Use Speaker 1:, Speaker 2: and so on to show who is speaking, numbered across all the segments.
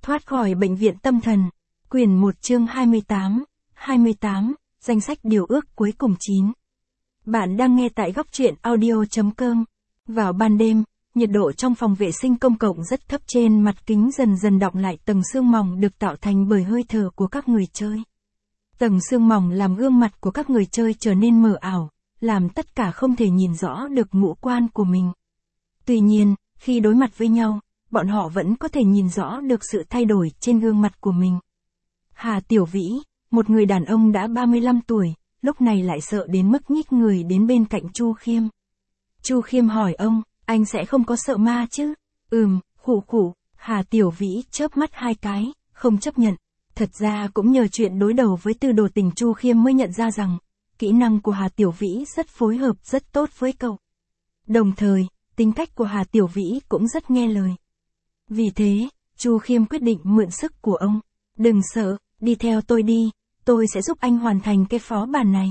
Speaker 1: Thoát khỏi bệnh viện tâm thần. Quyển 1 chương 28, danh sách điều ước cuối cùng 9. Bạn đang nghe tại góc truyện audio.com. Vào ban đêm, nhiệt độ trong phòng vệ sinh công cộng rất thấp, trên mặt kính dần dần đọng lại tầng sương mỏng được tạo thành bởi hơi thở của các người chơi. Tầng sương mỏng làm gương mặt của các người chơi trở nên mờ ảo, làm tất cả không thể nhìn rõ được ngũ quan của mình. Tuy nhiên, khi đối mặt với nhau, bọn họ vẫn có thể nhìn rõ được sự thay đổi trên gương mặt của mình. Hà Tiểu Vĩ, một người đàn ông đã 35 tuổi, lúc này lại sợ đến mức nhích người đến bên cạnh Chu Khiêm. Chu Khiêm hỏi ông, anh sẽ không có sợ ma chứ? Khụ. Hà Tiểu Vĩ chớp mắt hai cái, không chấp nhận. Thật ra cũng nhờ chuyện đối đầu với Tư Đồ Tình, Chu Khiêm mới nhận ra rằng, kỹ năng của Hà Tiểu Vĩ rất phối hợp rất tốt với cậu. Đồng thời, tính cách của Hà Tiểu Vĩ cũng rất nghe lời. Vì thế, Chu Khiêm quyết định mượn sức của ông. Đừng sợ, đi theo tôi đi, tôi sẽ giúp anh hoàn thành cái phó bản này.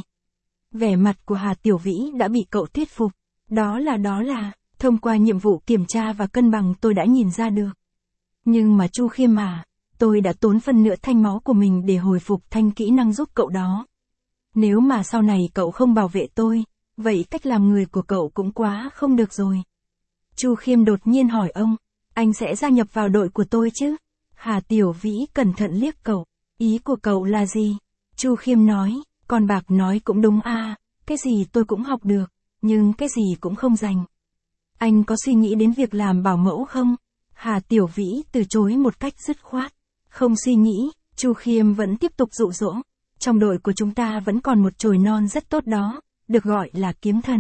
Speaker 1: Vẻ mặt của Hà Tiểu Vĩ đã bị cậu thuyết phục. Đó là, thông qua nhiệm vụ kiểm tra và cân bằng tôi đã nhìn ra được. Nhưng mà Chu Khiêm à, tôi đã tốn phần nửa thanh máu của mình để hồi phục thanh kỹ năng giúp cậu đó. Nếu mà sau này cậu không bảo vệ tôi, vậy cách làm người của cậu cũng quá không được rồi. Chu Khiêm đột nhiên hỏi ông, anh sẽ gia nhập vào đội của tôi chứ? Hà Tiểu Vĩ cẩn thận liếc cậu, ý của cậu là gì? Chu Khiêm nói, con bạc nói cũng đúng à, cái gì tôi cũng học được, nhưng cái gì cũng không dành. Anh có suy nghĩ đến việc làm bảo mẫu không? Hà Tiểu Vĩ từ chối một cách dứt khoát. Không suy nghĩ, Chu Khiêm vẫn tiếp tục dụ dỗ. Trong đội của chúng ta vẫn còn một chồi non rất tốt đó, được gọi là Kiếm Thần.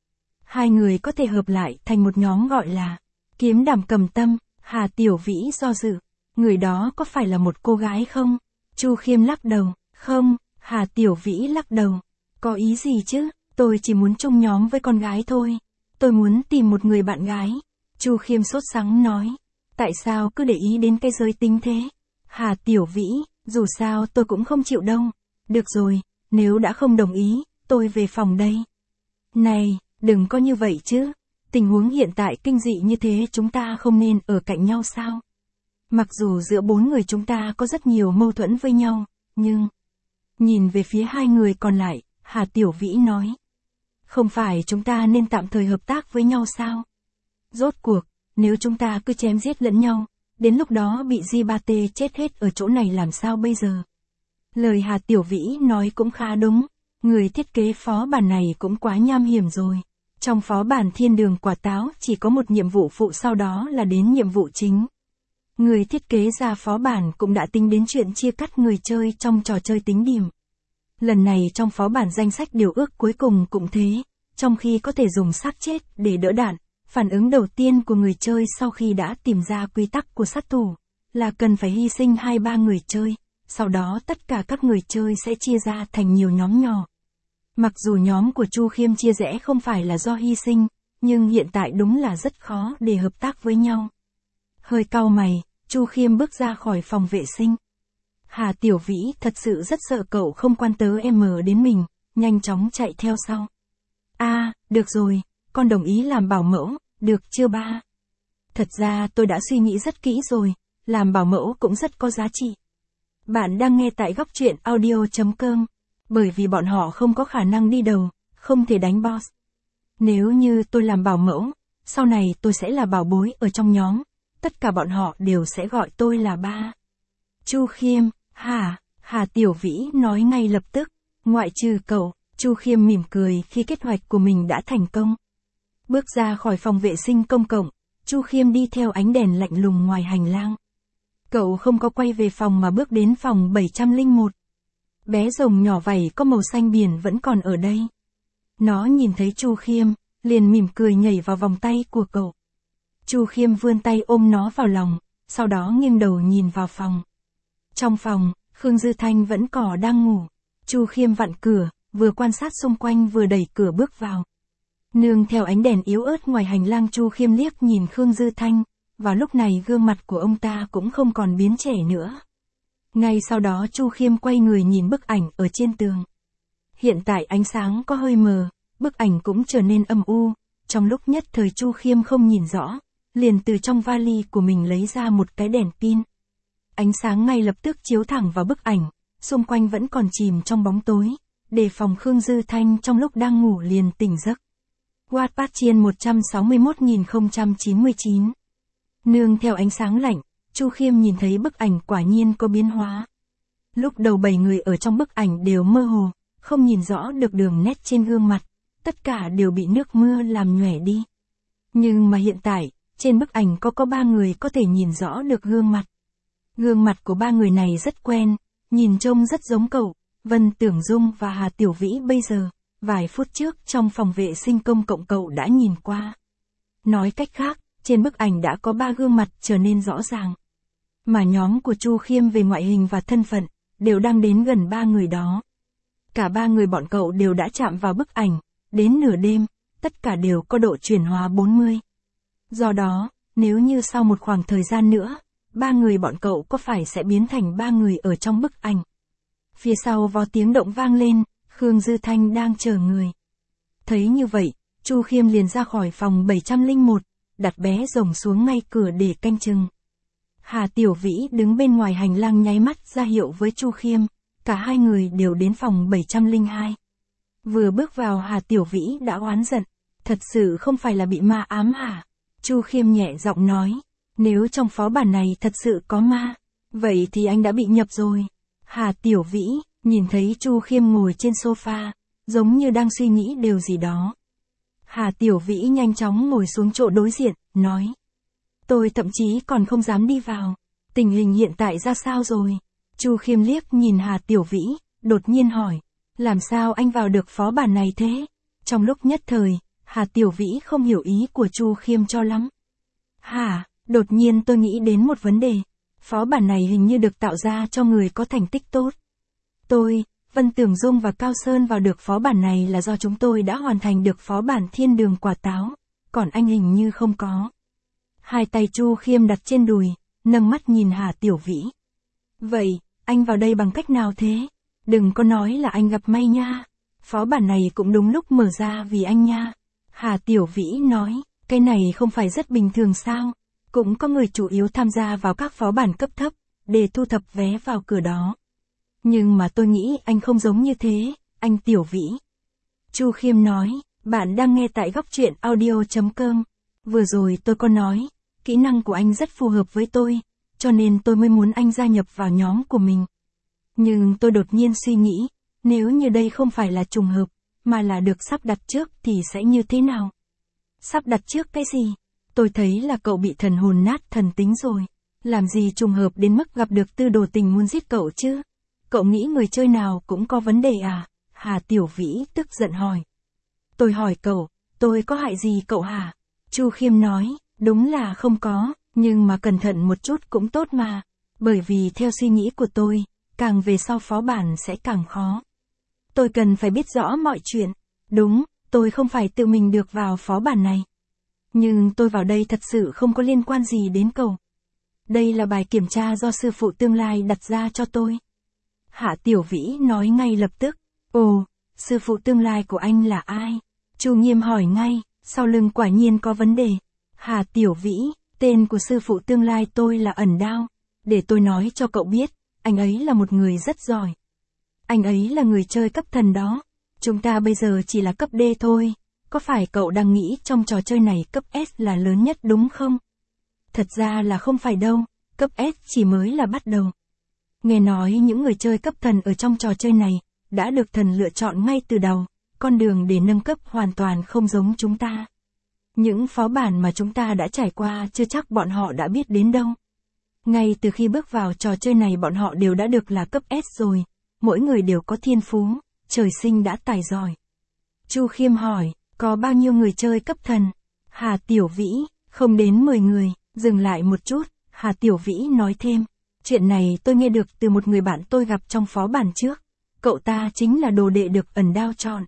Speaker 1: Hai người có thể hợp lại thành một nhóm gọi là Kiếm Đảm Cầm Tâm. Hà Tiểu Vĩ do dự, người đó có phải là một cô gái không? Chu Khiêm lắc đầu, không. Hà Tiểu Vĩ lắc đầu, có ý gì chứ, tôi chỉ muốn chung nhóm với con gái thôi. Tôi muốn tìm một người bạn gái. Chu Khiêm sốt sắng nói, tại sao cứ để ý đến cái giới tính thế? Hà Tiểu Vĩ, dù sao tôi cũng không chịu đâu. Được rồi, nếu đã không đồng ý, tôi về phòng đây. Này, đừng có như vậy chứ. Tình huống hiện tại kinh dị như thế, chúng ta không nên ở cạnh nhau sao? Mặc dù giữa bốn người chúng ta có rất nhiều mâu thuẫn với nhau, nhưng... Nhìn về phía hai người còn lại, Hà Tiểu Vĩ nói. Không phải chúng ta nên tạm thời hợp tác với nhau sao? Rốt cuộc, nếu chúng ta cứ chém giết lẫn nhau, đến lúc đó bị Di-ba-tê chết hết ở chỗ này làm sao bây giờ? Lời Hà Tiểu Vĩ nói cũng khá đúng. Người thiết kế phó bản này cũng quá nham hiểm rồi. Trong phó bản Thiên Đường Quả Táo chỉ có một nhiệm vụ phụ, sau đó là đến nhiệm vụ chính. Người thiết kế ra phó bản cũng đã tính đến chuyện chia cắt người chơi trong trò chơi tính điểm. Lần này trong phó bản danh sách điều ước cuối cùng cũng thế, trong khi có thể dùng xác chết để đỡ đạn, phản ứng đầu tiên của người chơi sau khi đã tìm ra quy tắc của sát thủ là cần phải hy sinh 2-3 người chơi, sau đó tất cả các người chơi sẽ chia ra thành nhiều nhóm nhỏ. Mặc dù nhóm của Chu Khiêm chia rẽ không phải là do hy sinh, nhưng hiện tại đúng là rất khó để hợp tác với nhau. Hơi cau mày, Chu Khiêm bước ra khỏi phòng vệ sinh. Hà Tiểu Vĩ thật sự rất sợ cậu không quan đến mình, nhanh chóng chạy theo sau. Được rồi, con đồng ý làm bảo mẫu, được chưa ba? Thật ra tôi đã suy nghĩ rất kỹ rồi, làm bảo mẫu cũng rất có giá trị. Bạn đang nghe tại góc truyện audio.com, bởi vì bọn họ không có khả năng đi đầu, không thể đánh boss. Nếu như tôi làm bảo mẫu, sau này tôi sẽ là bảo bối ở trong nhóm, tất cả bọn họ đều sẽ gọi tôi là ba. Chu Khiêm, Hà Tiểu Vĩ nói ngay lập tức, ngoại trừ cậu. Chu Khiêm mỉm cười khi kế hoạch của mình đã thành công. Bước ra khỏi phòng vệ sinh công cộng, Chu Khiêm đi theo ánh đèn lạnh lùng ngoài hành lang. Cậu không có quay về phòng mà bước đến phòng 701. Bé rồng nhỏ vảy có màu xanh biển vẫn còn ở đây. Nó nhìn thấy Chu Khiêm, liền mỉm cười nhảy vào vòng tay của cậu. Chu Khiêm vươn tay ôm nó vào lòng, sau đó nghiêng đầu nhìn vào phòng. Trong phòng, Khương Dư Thanh vẫn đang ngủ. Chu Khiêm vặn cửa, vừa quan sát xung quanh vừa đẩy cửa bước vào. Nương theo ánh đèn yếu ớt ngoài hành lang, Chu Khiêm liếc nhìn Khương Dư Thanh, vào lúc này gương mặt của ông ta cũng không còn biến trẻ nữa. Ngay sau đó Chu Khiêm quay người nhìn bức ảnh ở trên tường. Hiện tại ánh sáng có hơi mờ, bức ảnh cũng trở nên âm u, trong lúc nhất thời Chu Khiêm không nhìn rõ, liền từ trong vali của mình lấy ra một cái đèn pin. ánh sáng ngay lập tức chiếu thẳng vào bức ảnh, xung quanh vẫn còn chìm trong bóng tối, đề phòng Khương Dư Thanh trong lúc đang ngủ liền tỉnh giấc. Wattpad Chiên 161.099. Nương theo ánh sáng lạnh, Chu Khiêm nhìn thấy bức ảnh quả nhiên có biến hóa. Lúc đầu 7 người ở trong bức ảnh đều mơ hồ, không nhìn rõ được đường nét trên gương mặt, tất cả đều bị nước mưa làm nhòe đi. Nhưng mà hiện tại, trên bức ảnh có 3 người có thể nhìn rõ được gương mặt. Gương mặt của 3 người này rất quen, nhìn trông rất giống cậu, Vân Tưởng Dung và Hà Tiểu Vĩ bây giờ, vài phút trước trong phòng vệ sinh công cộng cậu đã nhìn qua. Nói cách khác, trên bức ảnh đã có 3 gương mặt trở nên rõ ràng. Mà nhóm của Chu Khiêm về ngoại hình và thân phận, đều đang đến gần 3 người đó. Cả 3 người bọn cậu đều đã chạm vào bức ảnh, đến nửa đêm, tất cả đều có độ chuyển hóa 40. Do đó, nếu như sau một khoảng thời gian nữa, 3 người bọn cậu có phải sẽ biến thành 3 người ở trong bức ảnh. Phía sau vó tiếng động vang lên, Khương Dư Thanh đang chờ người. Thấy như vậy, Chu Khiêm liền ra khỏi phòng 701, đặt bé rồng xuống ngay cửa để canh chừng. Hà Tiểu Vĩ đứng bên ngoài hành lang nháy mắt ra hiệu với Chu Khiêm, cả hai người đều đến phòng 702. Vừa bước vào Hà Tiểu Vĩ đã oán giận, thật sự không phải là bị ma ám hả? Chu Khiêm nhẹ giọng nói, nếu trong phó bản này thật sự có ma, vậy thì anh đã bị nhập rồi. Hà Tiểu Vĩ, nhìn thấy Chu Khiêm ngồi trên sofa, giống như đang suy nghĩ điều gì đó. Hà Tiểu Vĩ nhanh chóng ngồi xuống chỗ đối diện, nói. Tôi thậm chí còn không dám đi vào. Tình hình hiện tại ra sao rồi? Chu Khiêm liếc nhìn Hà Tiểu Vĩ, đột nhiên hỏi. Làm sao anh vào được phó bản này thế? Trong lúc nhất thời, Hà Tiểu Vĩ không hiểu ý của Chu Khiêm cho lắm. Hả, đột nhiên tôi nghĩ đến một vấn đề. Phó bản này hình như được tạo ra cho người có thành tích tốt. Tôi, Vân Tưởng Dung và Cao Sơn vào được phó bản này là do chúng tôi đã hoàn thành được phó bản Thiên Đường Quả Táo, còn anh hình như không có. Hai tay Chu Khiêm đặt trên đùi, nâng mắt nhìn Hà Tiểu Vĩ. Vậy, anh vào đây bằng cách nào thế? Đừng có nói là anh gặp may nha. Phó bản này cũng đúng lúc mở ra vì anh nha. Hà Tiểu Vĩ nói, cái này không phải rất bình thường sao? Cũng có người chủ yếu tham gia vào các phó bản cấp thấp, để thu thập vé vào cửa đó. Nhưng mà tôi nghĩ anh không giống như thế, anh Tiểu Vĩ. Chu Khiêm nói, bạn đang nghe tại góc truyện audio.com. Vừa rồi tôi có nói, kỹ năng của anh rất phù hợp với tôi, cho nên tôi mới muốn anh gia nhập vào nhóm của mình. Nhưng tôi đột nhiên suy nghĩ, nếu như đây không phải là trùng hợp, mà là được sắp đặt trước thì sẽ như thế nào? Sắp đặt trước cái gì? Tôi thấy là cậu bị thần hồn nát thần tính rồi. Làm gì trùng hợp đến mức gặp được tư đồ tình muốn giết cậu chứ? Cậu nghĩ người chơi nào cũng có vấn đề à? Hà Tiểu Vĩ tức giận hỏi. Tôi hỏi cậu, tôi có hại gì cậu hả? Chu Khiêm nói, đúng là không có, nhưng mà cẩn thận một chút cũng tốt mà. Bởi vì theo suy nghĩ của tôi, càng về sau phó bản sẽ càng khó. Tôi cần phải biết rõ mọi chuyện. Đúng, tôi không phải tự mình được vào phó bản này. Nhưng tôi vào đây thật sự không có liên quan gì đến cậu. Đây là bài kiểm tra do sư phụ tương lai đặt ra cho tôi. Hạ Tiểu Vĩ nói ngay lập tức. Ồ, sư phụ tương lai của anh là ai? Chu Nghiêm hỏi ngay, sau lưng quả nhiên có vấn đề. Hà Tiểu Vĩ, tên của sư phụ tương lai tôi là Ẩn Đao. Để tôi nói cho cậu biết, anh ấy là một người rất giỏi. Anh ấy là người chơi cấp thần đó. Chúng ta bây giờ chỉ là cấp D thôi. Có phải cậu đang nghĩ trong trò chơi này cấp S là lớn nhất đúng không? Thật ra là không phải đâu, cấp S chỉ mới là bắt đầu. Nghe nói những người chơi cấp thần ở trong trò chơi này, đã được thần lựa chọn ngay từ đầu, con đường để nâng cấp hoàn toàn không giống chúng ta. Những phó bản mà chúng ta đã trải qua chưa chắc bọn họ đã biết đến đâu. Ngay từ khi bước vào trò chơi này bọn họ đều đã được là cấp S rồi, mỗi người đều có thiên phú, trời sinh đã tài giỏi. Chu Khiêm hỏi, có bao nhiêu người chơi cấp thần? Hà Tiểu Vĩ, không đến 10 người, dừng lại một chút, Hà Tiểu Vĩ nói thêm. Chuyện này tôi nghe được từ một người bạn tôi gặp trong phó bản trước. Cậu ta chính là đồ đệ được Ẩn Đao chọn.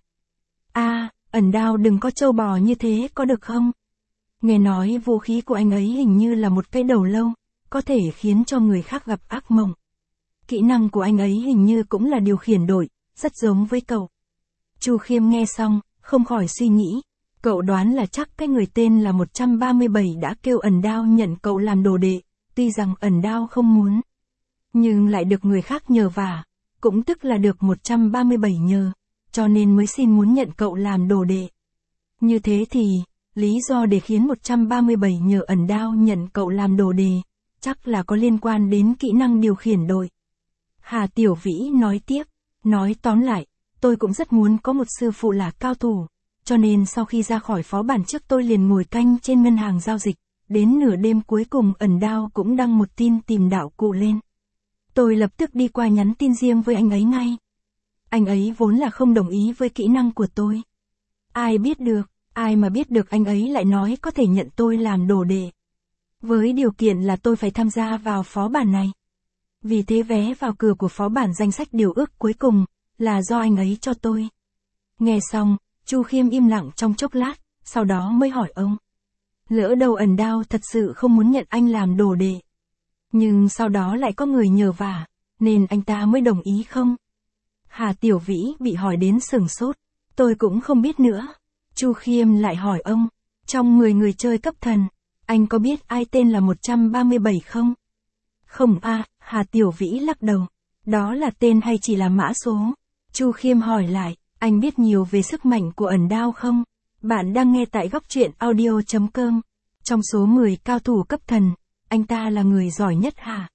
Speaker 1: Ẩn Đao đừng có trâu bò như thế có được không? Nghe nói vũ khí của anh ấy hình như là một cái đầu lâu, có thể khiến cho người khác gặp ác mộng. Kỹ năng của anh ấy hình như cũng là điều khiển đội, rất giống với cậu. Chu Khiêm nghe xong, không khỏi suy nghĩ. Cậu đoán là chắc cái người tên là 137 đã kêu Ẩn Đao nhận cậu làm đồ đệ, tuy rằng Ẩn Đao không muốn. nhưng lại được người khác nhờ vả, cũng tức là được 137 nhờ, cho nên mới xin muốn nhận cậu làm đồ đệ. Như thế thì, lý do để khiến 137 nhờ ẩn đao nhận cậu làm đồ đệ, chắc là có liên quan đến kỹ năng điều khiển đội. Hà Tiểu Vĩ nói tiếp, nói tóm lại, tôi cũng rất muốn có một sư phụ là cao thủ, cho nên sau khi ra khỏi phó bản trước tôi liền ngồi canh trên ngân hàng giao dịch, đến nửa đêm cuối cùng ẩn đao cũng đăng một tin tìm đạo cụ lên. Tôi lập tức đi qua nhắn tin riêng với anh ấy ngay. Anh ấy vốn là không đồng ý với kỹ năng của tôi. Ai mà biết được anh ấy lại nói có thể nhận tôi làm đồ đệ. Với điều kiện là tôi phải tham gia vào phó bản này. Vì thế vé vào cửa của phó bản danh sách điều ước cuối cùng, là do anh ấy cho tôi. Nghe xong, Chu Khiêm im lặng trong chốc lát, sau đó mới hỏi ông. Lỡ đâu ẩn đao thật sự không muốn nhận anh làm đồ đệ. Nhưng sau đó lại có người nhờ vả, nên anh ta mới đồng ý không? Hà Tiểu Vĩ bị hỏi đến sửng sốt. Tôi cũng không biết nữa. Chu Khiêm lại hỏi ông, trong 10 người chơi cấp thần, anh có biết ai tên là 137 không? Không a, Hà Tiểu Vĩ lắc đầu. Đó là tên hay chỉ là mã số? Chu Khiêm hỏi lại, anh biết nhiều về sức mạnh của ẩn đao không? Bạn đang nghe tại góc truyện audio.com. Trong số 10 cao thủ cấp thần, anh ta là người giỏi nhất hả?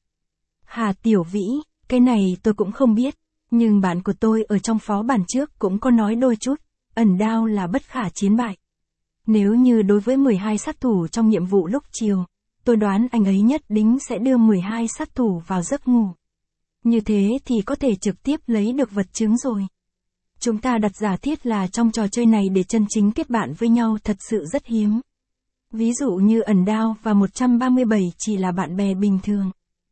Speaker 1: Hà Tiểu Vĩ, cái này tôi cũng không biết, nhưng bạn của tôi ở trong phó bản trước cũng có nói đôi chút, ẩn đao là bất khả chiến bại. Nếu như đối với 12 sát thủ trong nhiệm vụ lúc chiều, tôi đoán anh ấy nhất định sẽ đưa 12 sát thủ vào giấc ngủ. Như thế thì có thể trực tiếp lấy được vật chứng rồi. Chúng ta đặt giả thiết là trong trò chơi này để chân chính kết bạn với nhau thật sự rất hiếm. Ví dụ như ẩn đao và 137 chỉ là bạn bè bình thường.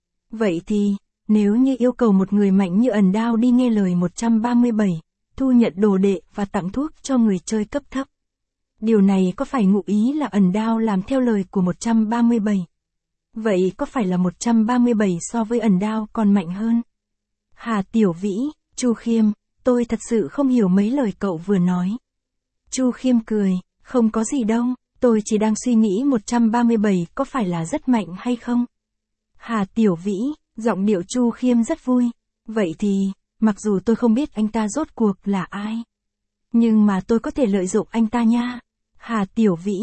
Speaker 1: Vậy thì, nếu như yêu cầu một người mạnh như ẩn đao đi nghe lời 137, thu nhận đồ đệ và tặng thuốc cho người chơi cấp thấp. Điều này có phải ngụ ý là ẩn đao làm theo lời của 137? Vậy có phải là 137 so với ẩn đao còn mạnh hơn? Hà Tiểu Vĩ, Chu Khiêm, tôi thật sự không hiểu mấy lời cậu vừa nói. Chu Khiêm cười, không có gì đâu, tôi chỉ đang suy nghĩ 137 có phải là rất mạnh hay không? Hà Tiểu Vĩ, giọng điệu Chu Khiêm rất vui. Vậy thì, mặc dù tôi không biết anh ta rốt cuộc là ai, nhưng mà tôi có thể lợi dụng anh ta nha. Hà Tiểu Vĩ,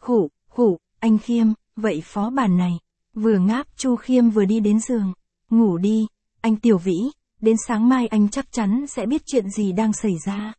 Speaker 1: khụ, anh Khiêm, vậy phó bản này. Vừa ngáp Chu Khiêm vừa đi đến giường. Ngủ đi, anh Tiểu Vĩ, đến sáng mai anh chắc chắn sẽ biết chuyện gì đang xảy ra.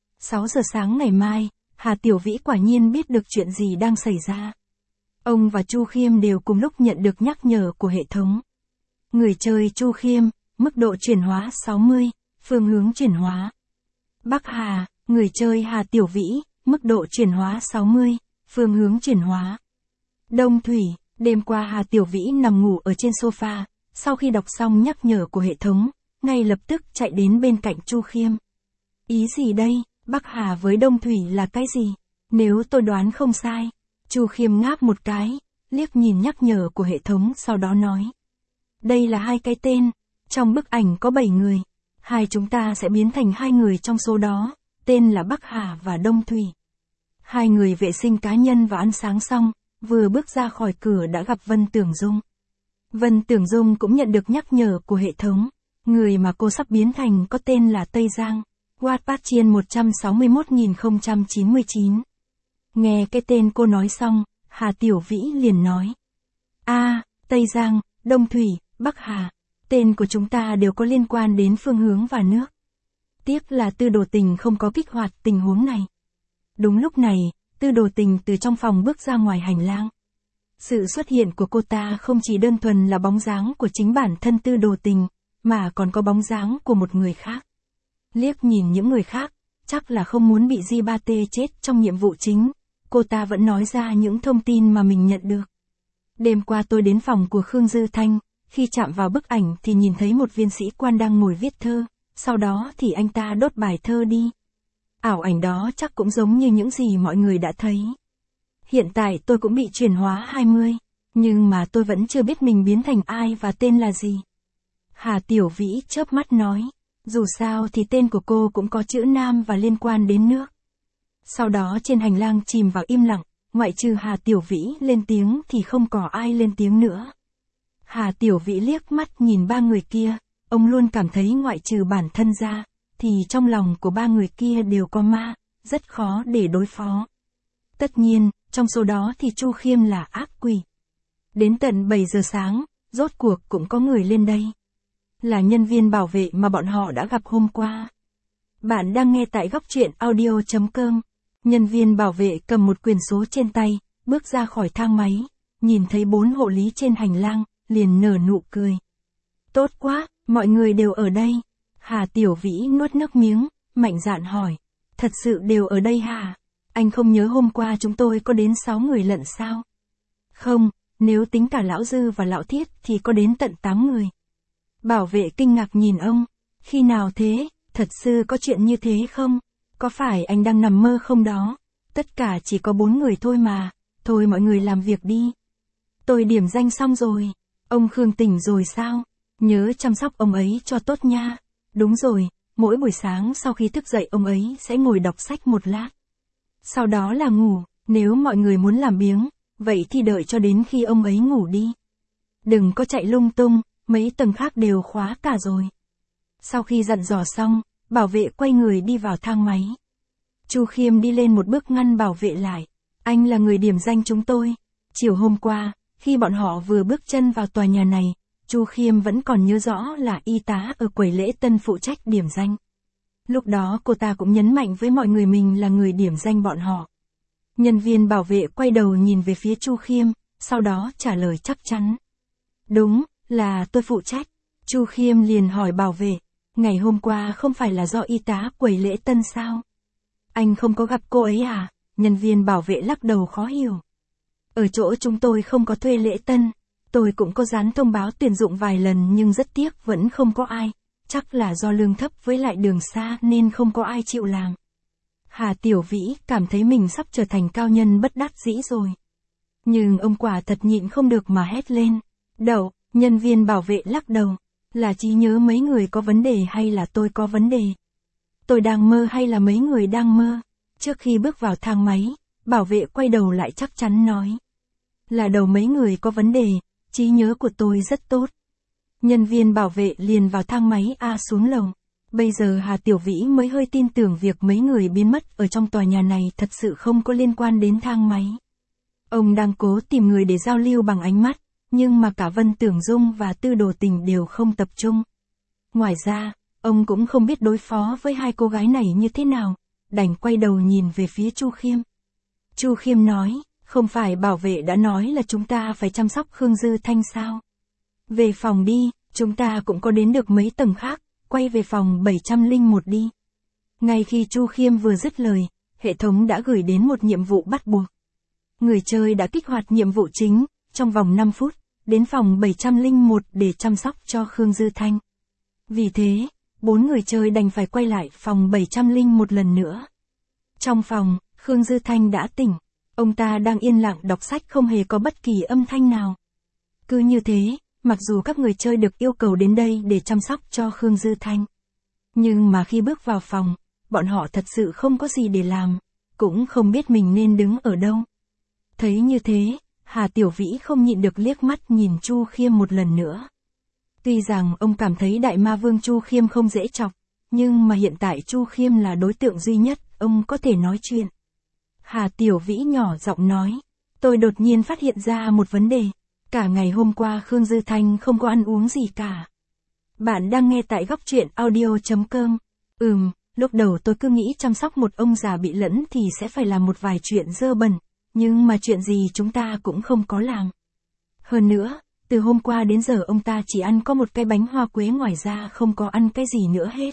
Speaker 1: 6 giờ sáng ngày mai, Hà Tiểu Vĩ quả nhiên biết được chuyện gì đang xảy ra. Ông và Chu Khiêm đều cùng lúc nhận được nhắc nhở của hệ thống. Người chơi Chu Khiêm, mức độ chuyển hóa 60, phương hướng chuyển hóa. Bắc Hà, người chơi Hà Tiểu Vĩ, mức độ chuyển hóa 60, phương hướng chuyển hóa. Đông Thủy, đêm qua Hà Tiểu Vĩ nằm ngủ ở trên sofa, sau khi đọc xong nhắc nhở của hệ thống, ngay lập tức chạy đến bên cạnh Chu Khiêm. Ý gì đây, Bắc Hà với Đông Thủy là cái gì? Nếu tôi đoán không sai. Chu Khiêm ngáp một cái, liếc nhìn nhắc nhở của hệ thống sau đó nói. Đây là 2 cái tên, trong bức ảnh có 7 người. Chúng ta sẽ biến thành 2 người trong số đó, tên là Bắc Hà và Đông Thủy. 2 người vệ sinh cá nhân và ăn sáng xong, vừa bước ra khỏi cửa đã gặp Vân Tưởng Dung. Vân Tưởng Dung cũng nhận được nhắc nhở của hệ thống. Người mà cô sắp biến thành có tên là Tây Giang. Wattpad Chiên 161.099. Nghe cái tên cô nói xong, Hà Tiểu Vĩ liền nói. Tây Giang, Đông Thủy, Bắc Hà. Tên của chúng ta đều có liên quan đến phương hướng và nước. Tiếc là Tư Đồ Tình không có kích hoạt tình huống này. Đúng lúc này, Tư Đồ Tình từ trong phòng bước ra ngoài hành lang. Sự xuất hiện của cô ta không chỉ đơn thuần là bóng dáng của chính bản thân Tư Đồ Tình, mà còn có bóng dáng của một người khác. Liếc nhìn những người khác, chắc là không muốn bị J3T chết trong nhiệm vụ chính, cô ta vẫn nói ra những thông tin mà mình nhận được. Đêm qua tôi đến phòng của Khương Dư Thanh, khi chạm vào bức ảnh thì nhìn thấy một viên sĩ quan đang ngồi viết thơ, sau đó thì anh ta đốt bài thơ đi. Ảo ảnh đó chắc cũng giống như những gì mọi người đã thấy. Hiện tại tôi cũng bị chuyển hóa 20, nhưng mà tôi vẫn chưa biết mình biến thành ai và tên là gì. Hà Tiểu Vĩ chớp mắt nói, dù sao thì tên của cô cũng có chữ Nam và liên quan đến nước. Sau đó trên hành lang chìm vào im lặng, ngoại trừ Hà Tiểu Vĩ lên tiếng thì không có ai lên tiếng nữa. Hà Tiểu Vĩ liếc mắt nhìn ba người kia, ông luôn cảm thấy ngoại trừ bản thân ra, thì trong lòng của ba người kia đều có ma, rất khó để đối phó. Tất nhiên, trong số đó thì Chu Khiêm là ác quỷ. Đến tận 7 giờ sáng, rốt cuộc cũng có người lên đây. Là nhân viên bảo vệ mà bọn họ đã gặp hôm qua. Bạn đang nghe tại góc truyện audio.com. Nhân viên bảo vệ cầm một quyển số trên tay, bước ra khỏi thang máy, nhìn thấy 4 hộ lý trên hành lang, liền nở nụ cười. Tốt quá, mọi người đều ở đây. Hà Tiểu Vĩ nuốt nước miếng, mạnh dạn hỏi. Thật sự đều ở đây hả? Anh không nhớ hôm qua chúng tôi có đến 6 người lận sao? Không, nếu tính cả Lão Dư và Lão Thiết thì có đến tận 8 người. Bảo vệ kinh ngạc nhìn ông. Khi nào thế? Thật sự có chuyện như thế không? Có phải anh đang nằm mơ không đó? Tất cả chỉ có 4 người thôi mà. Thôi mọi người làm việc đi. Tôi điểm danh xong rồi. Ông Khương tỉnh rồi sao? Nhớ chăm sóc ông ấy cho tốt nha. Đúng rồi, mỗi buổi sáng sau khi thức dậy ông ấy sẽ ngồi đọc sách một lát. Sau đó là ngủ, nếu mọi người muốn làm biếng, vậy thì đợi cho đến khi ông ấy ngủ đi. Đừng có chạy lung tung, mấy tầng khác đều khóa cả rồi. Sau khi dặn dò xong, bảo vệ quay người đi vào thang máy. Chu Khiêm đi lên một bước ngăn bảo vệ lại. Anh là người điểm danh chúng tôi. Chiều hôm qua, khi bọn họ vừa bước chân vào tòa nhà này, Chu Khiêm vẫn còn nhớ rõ là y tá ở quầy lễ tân phụ trách điểm danh. Lúc đó cô ta cũng nhấn mạnh với mọi người mình là người điểm danh bọn họ. Nhân viên bảo vệ quay đầu nhìn về phía Chu Khiêm, sau đó trả lời chắc chắn. Đúng, là tôi phụ trách. Chu Khiêm liền hỏi bảo vệ, ngày hôm qua không phải là do y tá quầy lễ tân sao? Anh không có gặp cô ấy à? Nhân viên bảo vệ lắc đầu khó hiểu. Ở chỗ chúng tôi không có thuê lễ tân. Tôi cũng có dán thông báo tuyển dụng vài lần nhưng rất tiếc vẫn không có ai. Chắc là do lương thấp với lại đường xa nên không có ai chịu làm. Hà Tiểu Vĩ cảm thấy mình sắp trở thành cao nhân bất đắc dĩ rồi. Nhưng ông quả thật nhịn không được mà hét lên. Đậu, nhân viên bảo vệ lắc đầu. Là trí nhớ mấy người có vấn đề hay là tôi có vấn đề? Tôi đang mơ hay là mấy người đang mơ? Trước khi bước vào thang máy, bảo vệ quay đầu lại chắc chắn nói. Là đầu mấy người có vấn đề, trí nhớ của tôi rất tốt. Nhân viên bảo vệ liền vào thang máy A xuống lầu. Bây giờ Hà Tiểu Vĩ mới hơi tin tưởng việc mấy người biến mất ở trong tòa nhà này thật sự không có liên quan đến thang máy. Ông đang cố tìm người để giao lưu bằng ánh mắt, nhưng mà cả Vân Tưởng Dung và Tư Đồ Tình đều không tập trung. Ngoài ra, ông cũng không biết đối phó với hai cô gái này như thế nào, đành quay đầu nhìn về phía Chu Khiêm. Chu Khiêm nói, không phải bảo vệ đã nói là chúng ta phải chăm sóc Khương Dư Thanh sao? Về phòng đi, chúng ta cũng có đến được mấy tầng khác, quay về phòng 701 đi. Ngay khi Chu Khiêm vừa dứt lời, hệ thống đã gửi đến một nhiệm vụ bắt buộc. Người chơi đã kích hoạt nhiệm vụ chính, trong vòng 5 phút, đến phòng 701 để chăm sóc cho Khương Dư Thanh. Vì thế, 4 người chơi đành phải quay lại phòng 701 lần nữa. Trong phòng, Khương Dư Thanh đã tỉnh. Ông ta đang yên lặng đọc sách không hề có bất kỳ âm thanh nào. Cứ như thế, mặc dù các người chơi được yêu cầu đến đây để chăm sóc cho Khương Dư Thanh. Nhưng mà khi bước vào phòng, bọn họ thật sự không có gì để làm, cũng không biết mình nên đứng ở đâu. Thấy như thế, Hà Tiểu Vĩ không nhịn được liếc mắt nhìn Chu Khiêm một lần nữa. Tuy rằng ông cảm thấy đại ma vương Chu Khiêm không dễ chọc, nhưng mà hiện tại Chu Khiêm là đối tượng duy nhất, ông có thể nói chuyện. Hà Tiểu Vĩ nhỏ giọng nói, tôi đột nhiên phát hiện ra một vấn đề. Cả ngày hôm qua Khương Dư Thanh không có ăn uống gì cả. Bạn đang nghe tại góc truyện audio.com. Lúc đầu tôi cứ nghĩ chăm sóc một ông già bị lẫn thì sẽ phải làm một vài chuyện dơ bẩn, nhưng mà chuyện gì chúng ta cũng không có làm. Hơn nữa, từ hôm qua đến giờ ông ta chỉ ăn có một cái bánh hoa quế, ngoài ra không có ăn cái gì nữa hết.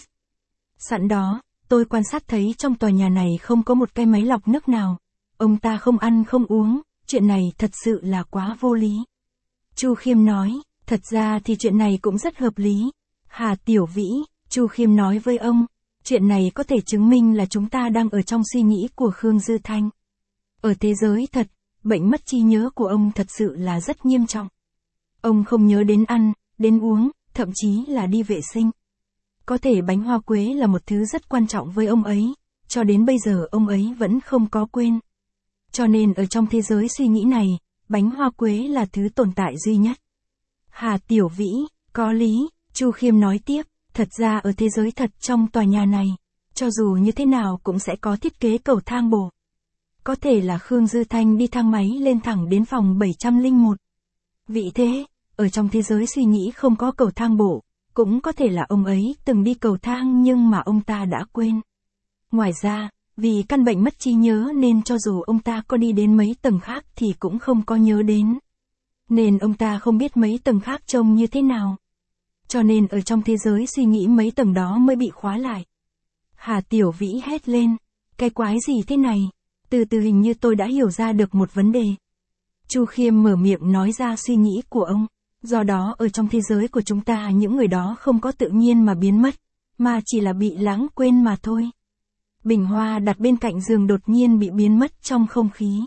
Speaker 1: Sẵn đó, tôi quan sát thấy trong tòa nhà này không có một cái máy lọc nước nào. Ông ta không ăn không uống, chuyện này thật sự là quá vô lý. Chu Khiêm nói, thật ra thì chuyện này cũng rất hợp lý. Hà Tiểu Vĩ, Chu Khiêm nói với ông, chuyện này có thể chứng minh là chúng ta đang ở trong suy nghĩ của Khương Dư Thanh. Ở thế giới thật, bệnh mất trí nhớ của ông thật sự là rất nghiêm trọng. Ông không nhớ đến ăn, đến uống, thậm chí là đi vệ sinh. Có thể bánh hoa quế là một thứ rất quan trọng với ông ấy, cho đến bây giờ ông ấy vẫn không có quên. Cho nên ở trong thế giới suy nghĩ này, bánh hoa quế là thứ tồn tại duy nhất. Hà Tiểu Vĩ, có lý, Chu Khiêm nói tiếp, thật ra ở thế giới thật trong tòa nhà này, cho dù như thế nào cũng sẽ có thiết kế cầu thang bộ. Có thể là Khương Dư Thanh đi thang máy lên thẳng đến phòng 701. Vị thế, ở trong thế giới suy nghĩ không có cầu thang bộ, cũng có thể là ông ấy từng đi cầu thang nhưng mà ông ta đã quên. Ngoài ra, vì căn bệnh mất trí nhớ nên cho dù ông ta có đi đến mấy tầng khác thì cũng không có nhớ đến. Nên ông ta không biết mấy tầng khác trông như thế nào. Cho nên ở trong thế giới suy nghĩ mấy tầng đó mới bị khóa lại. Hà Tiểu Vĩ hét lên, cái quái gì thế này? Từ từ hình như tôi đã hiểu ra được một vấn đề. Chu Khiêm mở miệng nói ra suy nghĩ của ông. Do đó ở trong thế giới của chúng ta những người đó không có tự nhiên mà biến mất, mà chỉ là bị lãng quên mà thôi. Bình hoa đặt bên cạnh giường đột nhiên bị biến mất trong không khí.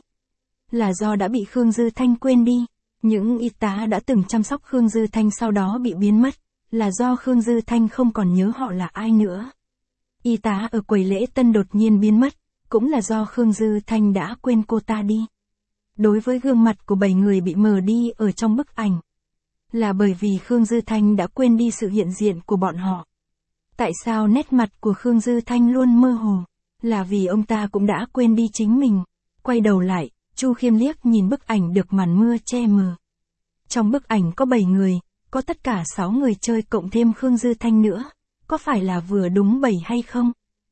Speaker 1: Là do đã bị Khương Dư Thanh quên đi. Những y tá đã từng chăm sóc Khương Dư Thanh sau đó bị biến mất, là do Khương Dư Thanh không còn nhớ họ là ai nữa. Y tá ở quầy lễ tân đột nhiên biến mất, cũng là do Khương Dư Thanh đã quên cô ta đi. Đối với gương mặt của 7 người bị mờ đi ở trong bức ảnh, là bởi vì Khương Dư Thanh đã quên đi sự hiện diện của bọn họ. Tại sao nét mặt của Khương Dư Thanh luôn mơ hồ? Là vì ông ta cũng đã quên đi chính mình. Quay đầu lại, Chu Khiêm liếc nhìn bức ảnh được màn mưa che mờ. Trong bức ảnh có 7 người, có tất cả 6 người chơi cộng thêm Khương Dư Thanh nữa. Có phải là vừa đúng 7 hay không?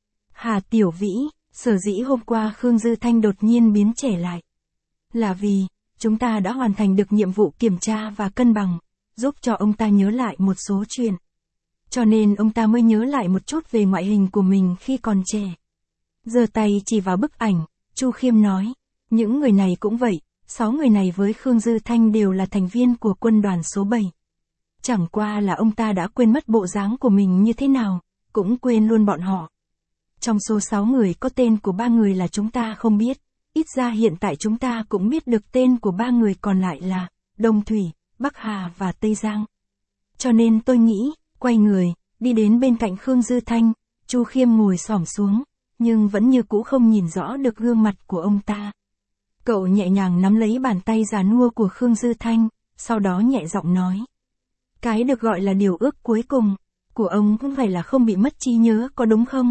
Speaker 1: Hà Tiểu Vĩ, sở dĩ hôm qua Khương Dư Thanh đột nhiên biến trẻ lại. Là vì, chúng ta đã hoàn thành được nhiệm vụ kiểm tra và cân bằng, giúp cho ông ta nhớ lại một số chuyện. Cho nên ông ta mới nhớ lại một chút về ngoại hình của mình khi còn trẻ. Giơ tay chỉ vào bức ảnh, Chu Khiêm nói, những người này cũng vậy, 6 người này với Khương Dư Thanh đều là thành viên của quân đoàn số 7. Chẳng qua là ông ta đã quên mất bộ dáng của mình như thế nào, cũng quên luôn bọn họ. Trong số 6 người có tên của 3 người là chúng ta không biết, ít ra hiện tại chúng ta cũng biết được tên của 3 người còn lại là Đông Thủy, Bắc Hà và Tây Giang. Cho nên tôi nghĩ, quay người, đi đến bên cạnh Khương Dư Thanh, Chu Khiêm ngồi xổm xuống, nhưng vẫn như cũ không nhìn rõ được gương mặt của ông ta. Cậu nhẹ nhàng nắm lấy bàn tay già nua của Khương Dư Thanh, sau đó nhẹ giọng nói. Cái được gọi là điều ước cuối cùng, của ông cũng phải là không bị mất trí nhớ có đúng không?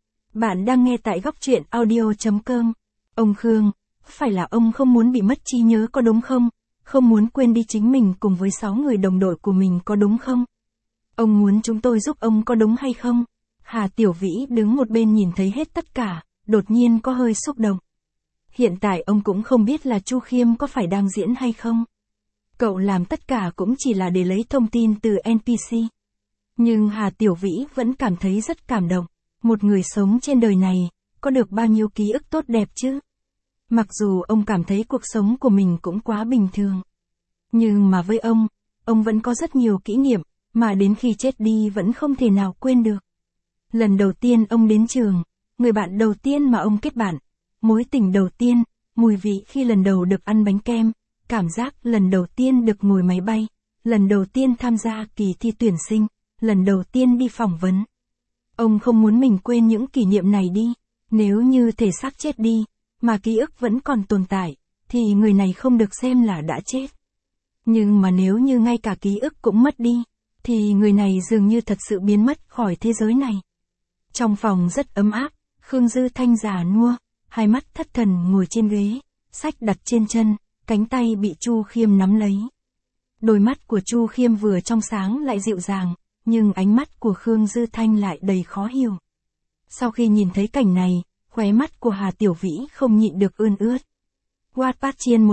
Speaker 1: Bạn đang nghe tại góc truyện audio.com. Ông Khương, phải là ông không muốn bị mất trí nhớ có đúng không? Không muốn quên đi chính mình cùng với 6 người đồng đội của mình có đúng không? Ông muốn chúng tôi giúp ông có đúng hay không? Hà Tiểu Vĩ đứng một bên nhìn thấy hết tất cả, đột nhiên có hơi xúc động. Hiện tại ông cũng không biết là Chu Khiêm có phải đang diễn hay không. Cậu làm tất cả cũng chỉ là để lấy thông tin từ NPC. Nhưng Hà Tiểu Vĩ vẫn cảm thấy rất cảm động. Một người sống trên đời này, có được bao nhiêu ký ức tốt đẹp chứ? Mặc dù ông cảm thấy cuộc sống của mình cũng quá bình thường. Nhưng mà với ông vẫn có rất nhiều kỷ niệm, mà đến khi chết đi vẫn không thể nào quên được. Lần đầu tiên ông đến trường, người bạn đầu tiên mà ông kết bạn, mối tình đầu tiên, mùi vị khi lần đầu được ăn bánh kem, cảm giác lần đầu tiên được ngồi máy bay, lần đầu tiên tham gia kỳ thi tuyển sinh, lần đầu tiên đi phỏng vấn. Ông không muốn mình quên những kỷ niệm này đi, nếu như thể xác chết đi, mà ký ức vẫn còn tồn tại, thì người này không được xem là đã chết. Nhưng mà nếu như ngay cả ký ức cũng mất đi, thì người này dường như thật sự biến mất khỏi thế giới này. Trong phòng rất ấm áp, Khương Dư Thanh già nua, hai mắt thất thần ngồi trên ghế, sách đặt trên chân, cánh tay bị Chu Khiêm nắm lấy. Đôi mắt của Chu Khiêm vừa trong sáng lại dịu dàng, nhưng ánh mắt của Khương Dư Thanh lại đầy khó hiểu. Sau khi nhìn thấy cảnh này, khóe mắt của Hà Tiểu Vĩ không nhịn được ươn ướt. Wattpad Chiên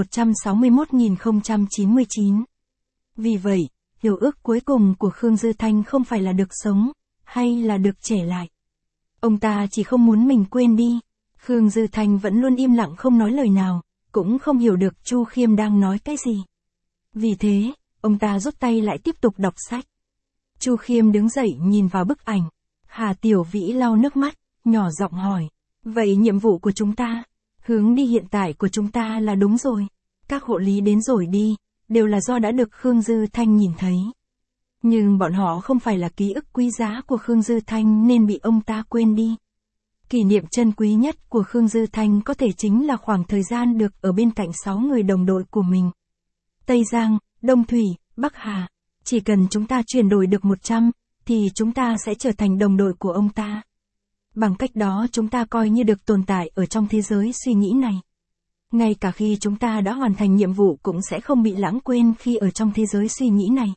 Speaker 1: 161.099. Vì vậy, điều ước cuối cùng của Khương Dư Thanh không phải là được sống, hay là được trẻ lại. Ông ta chỉ không muốn mình quên đi. Khương Dư Thanh vẫn luôn im lặng không nói lời nào, cũng không hiểu được Chu Khiêm đang nói cái gì. Vì thế, ông ta rút tay lại tiếp tục đọc sách. Chu Khiêm đứng dậy nhìn vào bức ảnh. Hà Tiểu Vĩ lau nước mắt, nhỏ giọng hỏi. Vậy nhiệm vụ của chúng ta, hướng đi hiện tại của chúng ta là đúng rồi. Các hộ lý đến rồi đi, đều là do đã được Khương Dư Thanh nhìn thấy. Nhưng bọn họ không phải là ký ức quý giá của Khương Dư Thanh nên bị ông ta quên đi. Kỷ niệm chân quý nhất của Khương Dư Thanh có thể chính là khoảng thời gian được ở bên cạnh 6 người đồng đội của mình. Tây Giang, Đông Thủy, Bắc Hà, Chỉ cần chúng ta chuyển đổi được 100, thì chúng ta sẽ trở thành đồng đội của ông ta. Bằng cách đó chúng ta coi như được tồn tại ở trong thế giới suy nghĩ này. Ngay cả khi chúng ta đã hoàn thành nhiệm vụ cũng sẽ không bị lãng quên khi ở trong thế giới suy nghĩ này.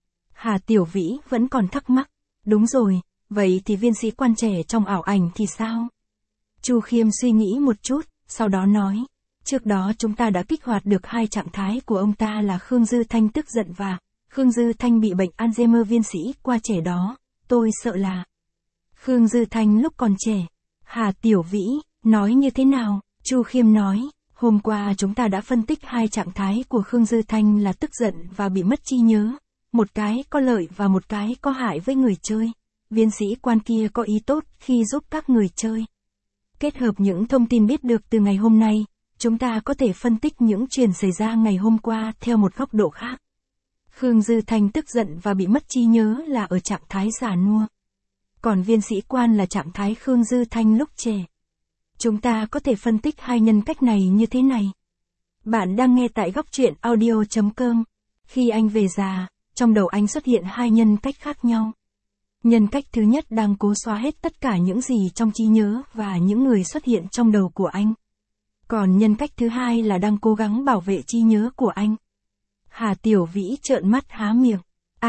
Speaker 1: Hà Tiểu Vĩ vẫn còn thắc mắc. Đúng rồi, vậy thì viên sĩ quan trẻ trong ảo ảnh thì sao? Chu Khiêm suy nghĩ một chút, sau đó nói. Trước đó chúng ta đã kích hoạt được 2 trạng thái của ông ta là Khương Dư Thanh tức giận và Khương Dư Thanh bị bệnh Alzheimer. Viên sĩ qua trẻ đó, tôi sợ là Khương Dư Thanh lúc còn trẻ. Hà Tiểu Vĩ, nói như thế nào? Chu Khiêm nói, hôm qua chúng ta đã phân tích 2 trạng thái của Khương Dư Thanh là tức giận và bị mất trí nhớ. Một cái có lợi và một cái có hại với người chơi. Viên sĩ quan kia có ý tốt khi giúp các người chơi. Kết hợp những thông tin biết được từ ngày hôm nay, chúng ta có thể phân tích những chuyện xảy ra ngày hôm qua theo một góc độ khác. Khương Dư Thanh tức giận và bị mất trí nhớ là ở trạng thái già nua. Còn viên sĩ quan là trạng thái Khương Dư Thanh lúc trẻ. Chúng ta có thể phân tích 2 nhân cách này như thế này. Bạn đang nghe tại góc truyện audio.com. Khi anh về già, trong đầu anh xuất hiện 2 nhân cách khác nhau. Nhân cách thứ nhất đang cố xóa hết tất cả những gì trong trí nhớ và những người xuất hiện trong đầu của anh. Còn nhân cách thứ hai là đang cố gắng bảo vệ trí nhớ của anh. Hà Tiểu Vĩ trợn mắt há miệng.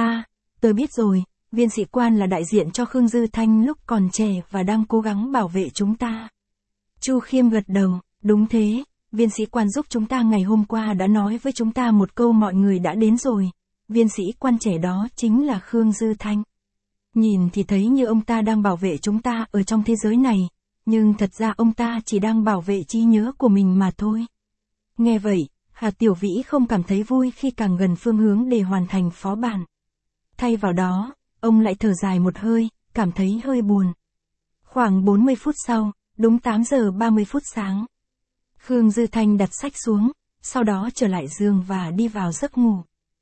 Speaker 1: Tôi biết rồi, viên sĩ quan là đại diện cho Khương Dư Thanh lúc còn trẻ và đang cố gắng bảo vệ chúng ta. Chu Khiêm gật đầu, đúng thế, viên sĩ quan giúp chúng ta ngày hôm qua đã nói với chúng ta một câu mọi người đã đến rồi. Viên sĩ quan trẻ đó chính là Khương Dư Thanh. Nhìn thì thấy như ông ta đang bảo vệ chúng ta ở trong thế giới này, nhưng thật ra ông ta chỉ đang bảo vệ trí nhớ của mình mà thôi. Nghe vậy, Hà Tiểu Vĩ không cảm thấy vui khi càng gần phương hướng để hoàn thành phó bản. Thay vào đó, ông lại thở dài một hơi, cảm thấy hơi buồn. Khoảng 40 phút sau, đúng 8 giờ 30 phút sáng. Khương Dư Thanh đặt sách xuống, sau đó trở lại giường và đi vào giấc ngủ.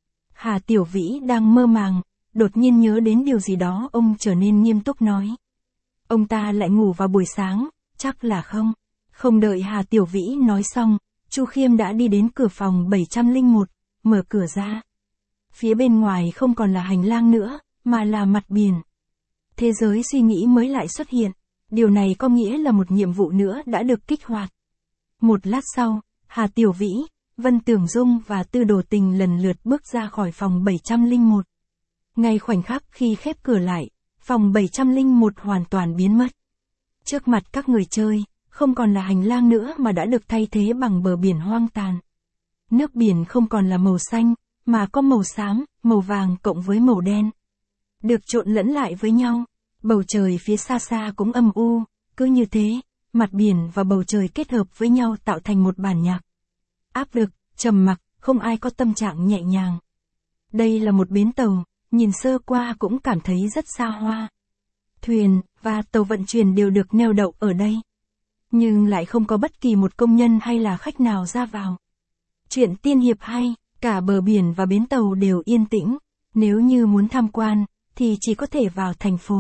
Speaker 1: Hà Tiểu Vĩ đang mơ màng, đột nhiên nhớ đến điều gì đó, ông trở nên nghiêm túc nói. Ông ta lại ngủ vào buổi sáng, chắc là không. Không đợi Hà Tiểu Vĩ nói xong, Chu Khiêm đã đi đến cửa phòng 701, mở cửa ra. Phía bên ngoài không còn là hành lang nữa, mà là mặt biển. Thế giới suy nghĩ mới lại xuất hiện. Điều này có nghĩa là một nhiệm vụ nữa đã được kích hoạt. Một lát sau, Hà Tiểu Vĩ, Vân Tưởng Dung và Tư Đồ Tình lần lượt bước ra khỏi phòng 701. Ngay khoảnh khắc khi khép cửa lại, phòng 701 hoàn toàn biến mất. Trước mặt các người chơi, không còn là hành lang nữa mà đã được thay thế bằng bờ biển hoang tàn. Nước biển không còn là màu xanh, mà có màu xám, màu vàng cộng với màu đen. Được trộn lẫn lại với nhau. Bầu trời phía xa xa cũng âm u, cứ như thế, mặt biển và bầu trời kết hợp với nhau tạo thành một bản nhạc. Áp lực, trầm mặc, không ai có tâm trạng nhẹ nhàng. Đây là một bến tàu, nhìn sơ qua cũng cảm thấy rất xa hoa. Thuyền và tàu vận chuyển đều được neo đậu ở đây. Nhưng lại không có bất kỳ một công nhân hay là khách nào ra vào. Chuyện tiên hiệp hay, cả bờ biển và bến tàu đều yên tĩnh. Nếu như muốn tham quan, thì chỉ có thể vào thành phố.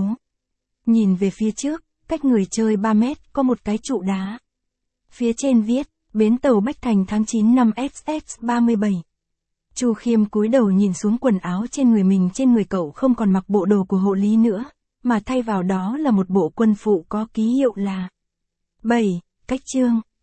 Speaker 1: Nhìn về phía trước, cách người chơi 3 mét có một cái trụ đá. Phía trên viết, bến tàu Bách Thành tháng 9 năm XX37. Chu Khiêm cúi đầu nhìn xuống quần áo trên người mình. Trên người cậu không còn mặc bộ đồ của hộ lý nữa, mà thay vào đó là một bộ quân phụ có ký hiệu là 7, cách chương.